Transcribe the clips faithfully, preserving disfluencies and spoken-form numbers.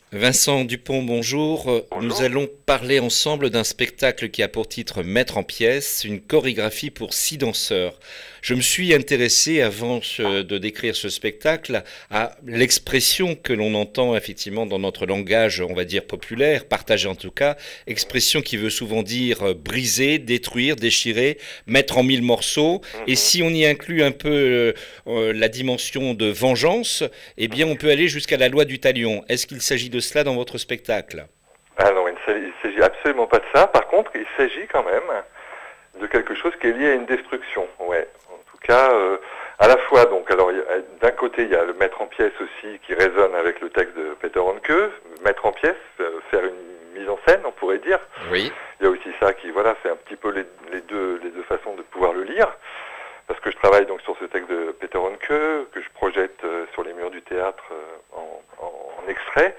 Vincent Dupont, bonjour. Euh, Nous Bonjour. allons parler ensemble d'un spectacle qui a pour titre Mettre en pièces, une chorégraphie pour six danseurs. Je me suis intéressé, avant ce- de décrire ce spectacle, à l'expression que l'on entend effectivement dans notre langage, on va dire populaire, partagé en tout cas, expression qui veut souvent dire euh, briser, détruire, déchirer, mettre en mille morceaux. Et Mhm, si on y inclut un peu euh, euh, la dimension de vengeance, eh bien, on peut aller jusqu'à la loi du talion. Est-ce qu'il s'agit de cela dans votre spectacle? Ah non, il ne s'agit il s'agit absolument pas de ça. Par contre, il s'agit quand même de quelque chose qui est lié à une destruction. Ouais. En tout cas, euh, à la fois, donc, alors, il y a- d'un côté, il y a le mettre en pièces aussi qui résonne avec le texte de Peter Hanke, mettre en pièces, euh, faire une mise en scène, on pourrait dire. Oui. Il y a aussi ça qui, voilà, c'est un petit peu les, les deux, les deux façons de pouvoir le lire. Parce que je travaille donc sur ce texte de Peter Hanke, que je projette euh, sur les murs du théâtre euh, en, en, en extrait.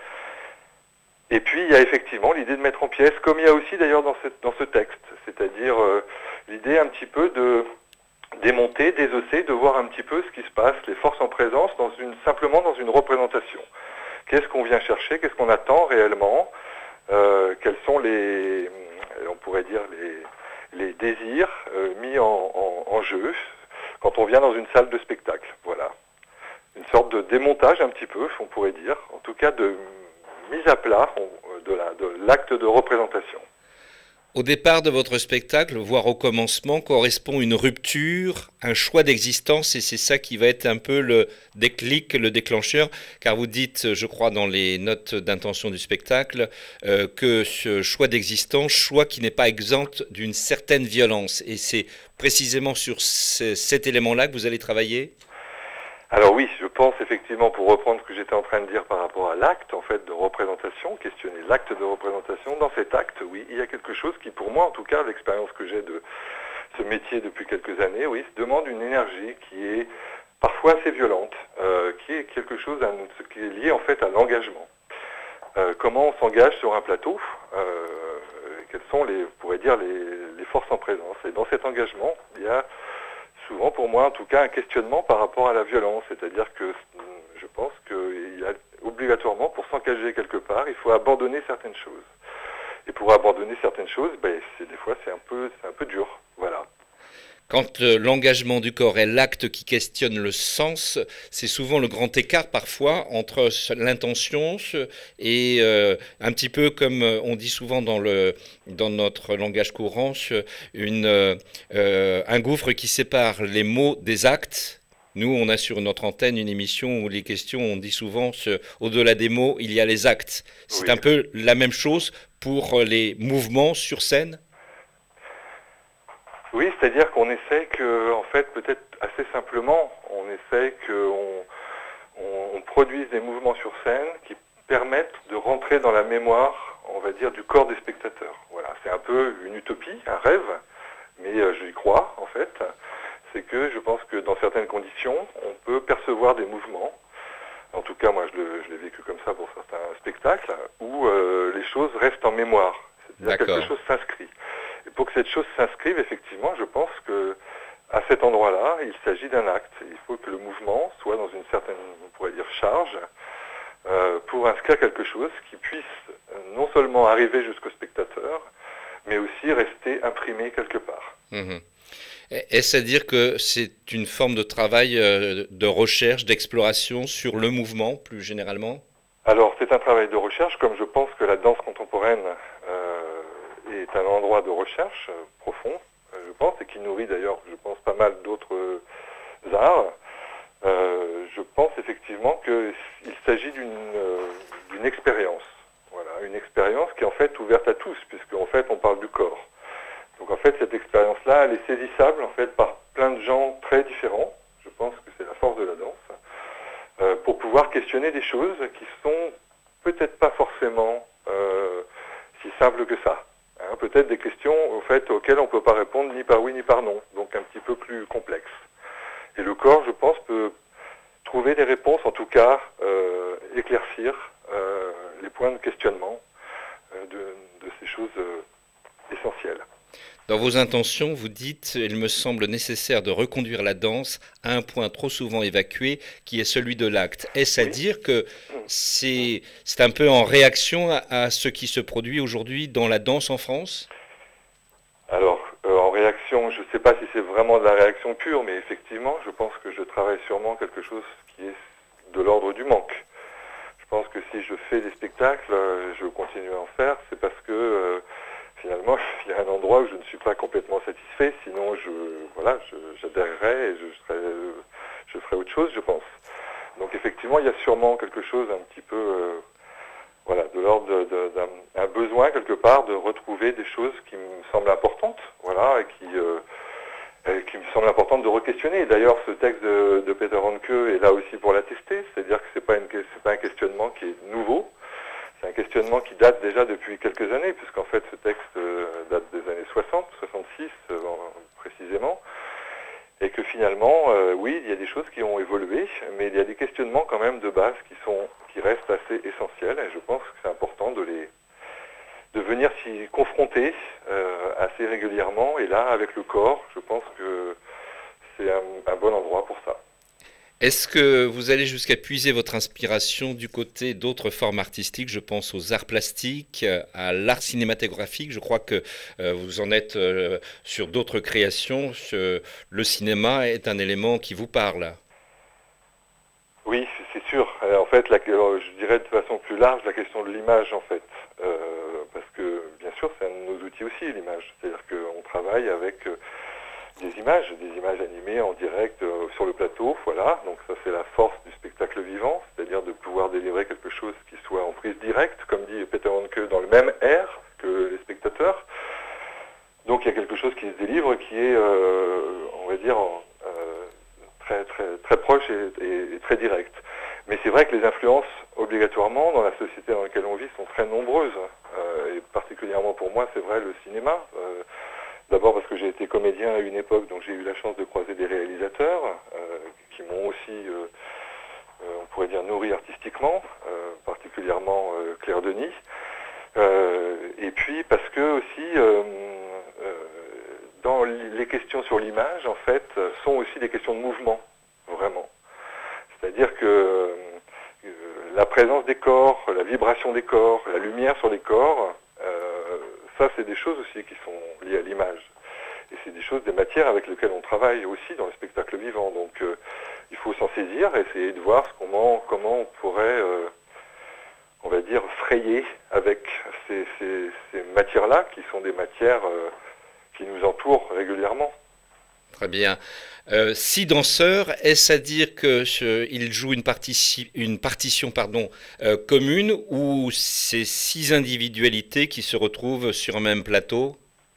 Et puis il y a effectivement l'idée de mettre en pièces, comme il y a aussi d'ailleurs dans, cette, dans ce texte, c'est-à-dire euh, l'idée un petit peu de démonter, désosser, de voir un petit peu ce qui se passe, les forces en présence, dans une, simplement dans une représentation. Qu'est-ce qu'on vient chercher, qu'est-ce qu'on attend réellement, euh, quels sont les, on pourrait dire, les, les désirs euh, mis en, en, en jeu quand on vient dans une salle de spectacle. Voilà. Une sorte de démontage un petit peu, on pourrait dire, en tout cas de mise à plat de la- de l'acte de représentation. Au départ de votre spectacle, voire au commencement, correspond une rupture, un choix d'existence, et c'est ça qui va être un peu le déclic, le déclencheur, car vous dites, je crois, dans les notes d'intention du spectacle, euh, que ce choix d'existence, choix qui n'est pas exempt d'une certaine violence, et c'est précisément sur ce- cet élément-là que vous allez travailler. Alors oui, je pense effectivement, pour reprendre ce que j'étais en train de dire par rapport à l'acte en fait de représentation, questionner l'acte de représentation, dans cet acte, oui, il y a quelque chose qui, pour moi en tout cas, l'expérience que j'ai de ce métier depuis quelques années, oui, demande une énergie qui est parfois assez violente, euh, qui est quelque chose à, qui est lié en fait à l'engagement. Euh, comment on s'engage sur un plateau, euh, quelles sont les, on pourrait dire, les, les forces en présence. Et dans cet engagement, il y a souvent pour moi en tout cas un questionnement par rapport à la violence, c'est-à-dire que je pense qu'il y a obligatoirement, pour s'engager quelque part, il faut abandonner certaines choses. Et pour abandonner certaines choses, ben, c'est, des fois c'est un peu, c'est un peu dur. Voilà. Quand euh, l'engagement du corps est l'acte qui questionne le sens, c'est souvent le grand écart parfois entre l'intention et euh, un petit peu comme euh, on dit souvent dans, le, dans notre langage courant, une, euh, euh, un gouffre qui sépare les mots des actes. Nous, on a sur notre antenne une émission où les questions, on dit souvent, ce, au-delà des mots, il y a les actes. C'est un Oui. peu la même chose pour les mouvements sur scène. Oui, c'est-à-dire qu'on essaie que, en fait, peut-être assez simplement, on essaie qu'on on, on produise des mouvements sur scène qui permettent de rentrer dans la mémoire, on va dire, du corps des spectateurs. Voilà, c'est un peu une utopie, un rêve, mais euh, j'y crois, en fait. C'est que je pense que dans certaines conditions, on peut percevoir des mouvements. En tout cas, moi, je, le, je l'ai vécu comme ça pour certains spectacles, où euh, les choses restent en mémoire. C'est-à-dire quelque D'accord. chose s'inscrit. Et pour que cette chose s'inscrive, effectivement, je pense que à cet endroit-là, il s'agit d'un acte. Il faut que le mouvement soit dans une certaine, on pourrait dire, charge, euh, pour inscrire quelque chose qui puisse euh, non seulement arriver jusqu'au spectateur, mais aussi rester imprimé quelque part. Mhm. Est-ce à dire que c'est une forme de travail euh, de recherche, d'exploration sur le mouvement plus généralement? Alors, c'est un travail de recherche, comme je pense que la danse contemporaine euh, est un endroit de recherche euh, profond, euh, je pense, et qui nourrit d'ailleurs, je pense, pas mal d'autres euh, arts. Euh, je pense effectivement qu'il s'agit d'une euh, d'une expérience. Voilà, une expérience qui est en fait ouverte à tous, puisque en fait on parle du corps. Donc en fait cette expérience-là, elle est saisissable en fait par plein de gens très différents. Je pense que c'est la force de la danse, euh, pour pouvoir questionner des choses qui sont peut-être pas forcément euh, si simples que ça. Hein, peut-être des questions au fait auxquelles on ne peut pas répondre ni par oui ni par non, donc un petit peu plus complexes. Et le corps, je pense, peut trouver des réponses, en tout cas euh, éclaircir euh, les points de questionnement euh, de, de ces choses euh, essentielles. Dans vos intentions, vous dites: il me semble nécessaire de reconduire la danse à un point trop souvent évacué, qui est celui de l'acte. Est-ce à Oui. dire que c'est c'est un peu en réaction à, à ce qui se produit aujourd'hui dans la danse en France? Alors, euh, en réaction, je ne sais pas si c'est vraiment de la réaction pure, mais effectivement, je pense que je travaille sûrement quelque chose qui est de l'ordre du manque. Je pense que si je fais des spectacles, euh, je continue à en faire, c'est parce que euh, finalement, il y a un endroit où je ne suis pas complètement satisfait, sinon je voilà, je- j'adhérerais et je, serais, euh, je ferais autre chose, je pense. Donc effectivement, il y a sûrement quelque chose un petit peu euh, voilà, de l'ordre de- de- d'un un besoin quelque part de retrouver des choses qui me semblent importantes, voilà, et qui, euh, et qui me semblent importantes de re-questionner. D'ailleurs, ce texte de, de Peter Handke est là aussi pour l'attester, c'est-à-dire que c'est pas une, c'est pas un questionnement qui est nouveau, c'est un questionnement qui date déjà depuis quelques années, puisqu'en fait ce texte euh, date des années soixante, soixante-six euh, précisément, et que finalement, euh, oui, il y a des choses qui ont évolué, mais il y a des questionnements quand même de base qui sont, qui restent assez essentiels, et je pense que c'est important de les, de venir s'y confronter euh, assez régulièrement, et là, avec le corps, je pense que c'est un, un bon endroit pour ça. Est-ce que vous allez jusqu'à puiser votre inspiration du côté d'autres formes artistiques? Je pense aux arts plastiques, euh, à l'art cinématographique. Je crois que euh, vous en êtes euh, sur d'autres créations. Ce- le cinéma est un élément qui vous parle. Oui, c'est sûr. Euh, En fait, la, euh, je dirais de façon plus large la question de l'image, en fait. Euh, parce que, bien sûr, c'est un de nos outils aussi, l'image. C'est-à-dire qu'on travaille avec euh, des images, des images animées en direct euh, sur le plateau, voilà. Donc ça, c'est la force du spectacle vivant, c'est-à-dire de pouvoir délivrer quelque chose qui soit en prise directe, comme dit Peter Handke, dans le même air que les spectateurs. Donc il y a quelque chose qui se délivre qui est, euh, on va dire, euh, très, très, très proche et, et- et très direct. Mais c'est vrai que les influences, obligatoirement, dans la société dans laquelle on vit, sont très nombreuses. Euh, et particulièrement pour moi, c'est vrai le cinéma. Euh, D'abord parce que j'ai été comédien à une époque, donc j'ai eu la chance de croiser des réalisateurs euh, qui m'ont aussi, euh, euh, on pourrait dire, nourri artistiquement, euh, particulièrement euh, Claire Denis. Euh, et puis parce que aussi, euh, euh, dans les questions sur l'image, en fait, sont aussi des questions de mouvement, vraiment. C'est-à-dire que euh, la présence des corps, la vibration des corps, la lumière sur les corps, euh, ça c'est des choses aussi qui sont liées à l'image. Et c'est des choses, des matières avec lesquelles on travaille aussi dans le spectacle vivant. Donc euh, il faut s'en saisir, essayer de voir comment, comment on pourrait, euh, on va dire, frayer avec ces, ces, ces matières-là, qui sont des matières euh, qui nous entourent régulièrement. Très bien. Euh, six danseurs, est-ce à dire qu'ils jouent une, partici- une partition pardon, euh, commune ou c'est six individualités qui se retrouvent sur un même plateau?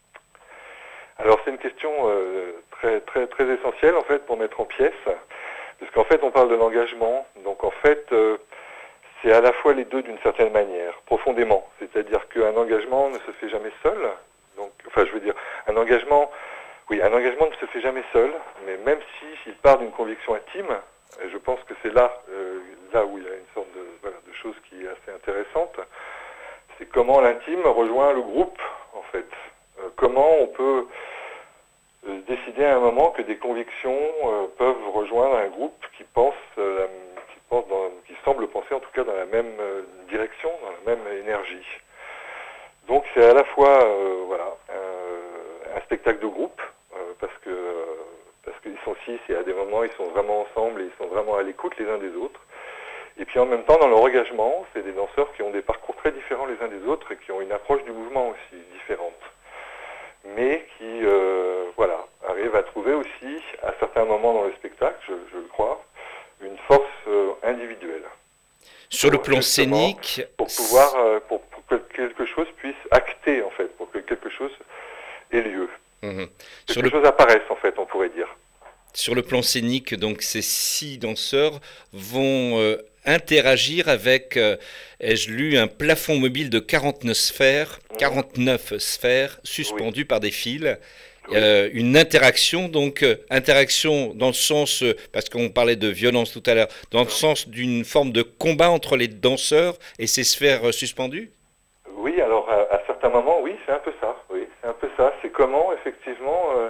Alors c'est une question euh, très, très, très essentielle en fait pour mettre en pièces, parce qu'en fait on parle de l'engagement, donc en fait euh, c'est à la fois les deux d'une certaine manière, profondément. C'est-à-dire qu'un engagement ne se fait jamais seul. Donc, enfin, je veux dire, un engagement, oui, un engagement ne se fait jamais seul, mais même si il part d'une conviction intime, et je pense que c'est là, euh, là où il y a une sorte de, voilà, de chose qui est assez intéressante, c'est comment l'intime rejoint le groupe, en fait. Euh, comment on peut euh, décider à un moment que des convictions euh, peuvent rejoindre un groupe qui pense, euh, qui pense dans, qui semble penser en tout cas dans la même euh, direction, dans la même énergie. Donc c'est à la fois euh, voilà un, un spectacle de groupe euh, parce que euh, parce qu'ils sont six et à des moments ils sont vraiment ensemble et ils sont vraiment à l'écoute les uns des autres. Et puis en même temps dans leur engagement, c'est des danseurs qui ont des parcours très différents les uns des autres et qui ont une approche du mouvement aussi différente, mais qui euh, voilà, arrive à trouver aussi, à certains moments dans le spectacle, je, je le crois, une force euh, individuelle. Sur le Pour plan justement, scénique, pour pouvoir, euh, pour, pour que quelque chose puisse acter, en fait, pour que quelque chose ait lieu. mhm. Sur Quelque le, chose apparaisse, en fait, on pourrait dire. sur le plan scénique, donc ces six danseurs vont euh, interagir avec, euh, ai-je lu, un plafond mobile de quarante-neuf sphères, Mhm. quarante-neuf sphères Oui, suspendues par des fils. oui, Euh, une interaction, donc euh, interaction dans le sens, euh, parce qu'on parlait de violence tout à l'heure, dans le sens d'une forme de combat entre les danseurs et ces sphères euh, suspendues? oui. Alors, à, à certains certains moments, oui, c'est un peu ça. Oui, c'est un peu ça. C'est comment, effectivement, euh,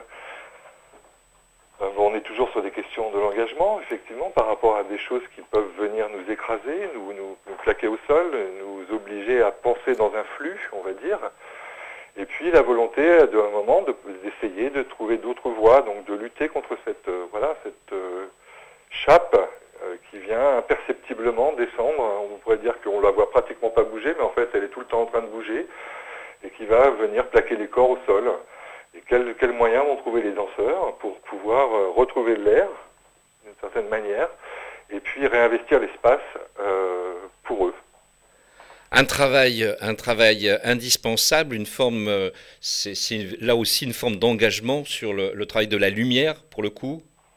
euh, bon, on est toujours sur des questions de l'engagement, effectivement, par rapport à des choses qui peuvent venir nous écraser, nous, nous, nous plaquer au sol, nous obliger à penser dans un flux, on va dire. Et puis la volonté, de un moment, de, d'essayer de trouver d'autres voies, donc de lutter contre cette, euh, voilà, cette euh, chape euh, qui vient imperceptiblement descendre. On pourrait dire qu'on la voit pratiquement pas bouger, mais en fait, elle est tout le temps en train de bouger, et qui va venir plaquer les corps au sol. Et quels quel moyens vont trouver les danseurs pour pouvoir euh, retrouver l'air, d'une certaine manière, et puis réinvestir l'espace euh, pour eux. Un travail, un travail indispensable, une forme, euh, c'est, c'est là aussi une forme d'engagement sur le, le travail de la lumière, pour le coup.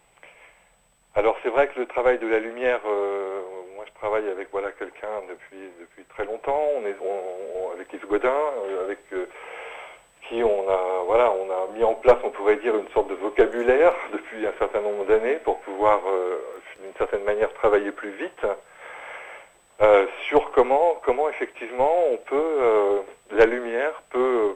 Alors c'est vrai que le travail de la lumière, euh, moi je travaille avec voilà quelqu'un depuis depuis très longtemps. On est on, on, avec Yves Godin, euh, avec euh, qui on a voilà on a mis en place, on pourrait dire, une sorte de vocabulaire depuis un certain nombre d'années pour pouvoir euh, d'une certaine manière travailler plus vite. Euh, sur comment, comment effectivement on peut, euh, la lumière peut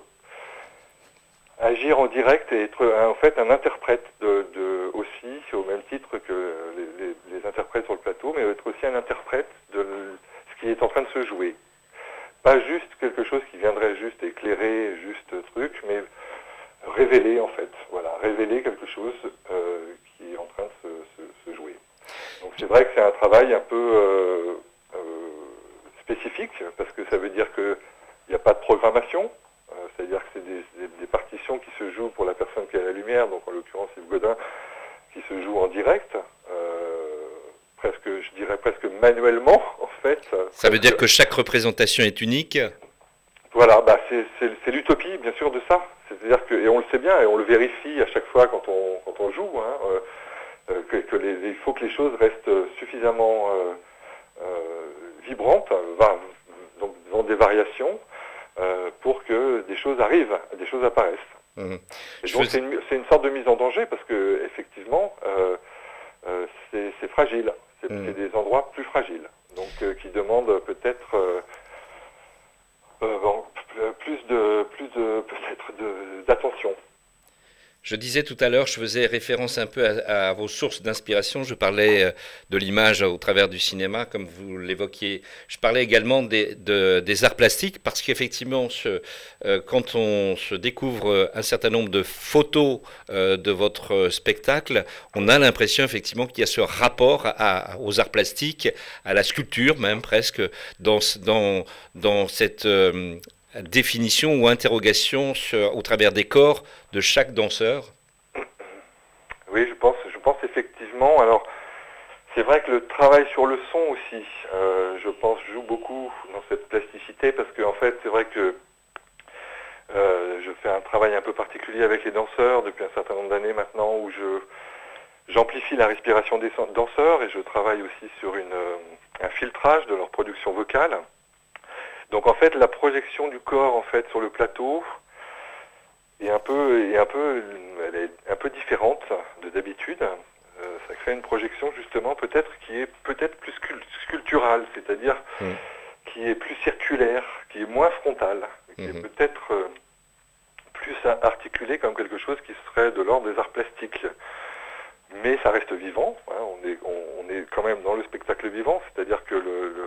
euh, agir en direct et être en fait un interprète de, de aussi, au même titre que les, les, les interprètes sur le plateau, mais être aussi un interprète de ce qui est en train de se jouer. Pas juste quelque chose qui viendrait juste éclairer, juste truc, mais révéler en fait, voilà, révéler quelque chose euh, qui est en train de se, se, se jouer. Donc c'est vrai que c'est un travail un peu euh, Euh, spécifique, parce que ça veut dire qu'il n'y a pas de programmation, euh, c'est-à-dire que c'est des, des, des partitions qui se jouent pour la personne qui a la lumière, donc en l'occurrence Yves Godin, qui se joue en direct, euh, presque, je dirais presque manuellement, en fait. Ça veut dire que chaque représentation est unique. Voilà, bah c'est, c'est, c'est l'utopie, bien sûr, de ça. C'est-à-dire que, et on le sait bien, et on le vérifie à chaque fois quand on, quand on joue, hein, euh, que, que les, il faut que les choses restent suffisamment euh, Euh, vibrantes, va, donc dans des variations, euh, pour que des choses arrivent, des choses apparaissent. Mmh. Et donc c'est, une, c'est une sorte de mise en danger parce que effectivement euh, euh, c'est, c'est fragile, c'est, mmh. c'est des endroits plus fragiles, donc euh, qui demandent peut-être euh, euh, bon, plus de plus de peut-être de, d'attention. Je disais tout à l'heure, je faisais référence un peu à, à vos sources d'inspiration. Je parlais de l'image au travers du cinéma, comme vous l'évoquiez. Je parlais également des, de, des arts plastiques, parce qu'effectivement, ce, euh, quand on se découvre un certain nombre de photos euh, de votre spectacle, on a l'impression effectivement qu'il y a ce rapport à, aux arts plastiques, à la sculpture même presque, dans, dans, dans cette... Euh, définition ou interrogation sur, au travers des corps de chaque danseur. Oui, je pense, je pense effectivement. Alors, c'est vrai que le travail sur le son aussi, euh, je pense, joue beaucoup dans cette plasticité parce qu'en en fait, c'est vrai que euh, je fais un travail un peu particulier avec les danseurs depuis un certain nombre d'années maintenant où je j'amplifie la respiration des danseurs et je travaille aussi sur une, un filtrage de leur production vocale. Donc en fait, la projection du corps en fait sur le plateau est un peu, est un peu, elle est un peu différente de d'habitude. Euh, ça crée une projection justement peut-être qui est peut-être plus sculpturale, c'est-à-dire mmh. qui est plus circulaire, qui est moins frontale, qui mmh. est peut-être euh, plus articulée comme quelque chose qui serait de l'ordre des arts plastiques. Mais ça reste vivant. Hein, on est, on, on est quand même dans le spectacle vivant, c'est-à-dire que le, le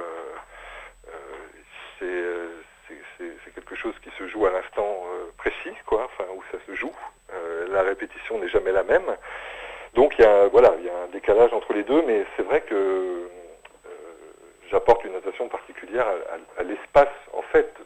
C'est, c'est, c'est, c'est quelque chose qui se joue à l'instant euh, précis, quoi, enfin, où ça se joue. Euh, la répétition n'est jamais la même. Donc il y a, voilà, il y a un décalage entre les deux, mais c'est vrai que euh, j'apporte une notation particulière à, à, à l'espace, en fait,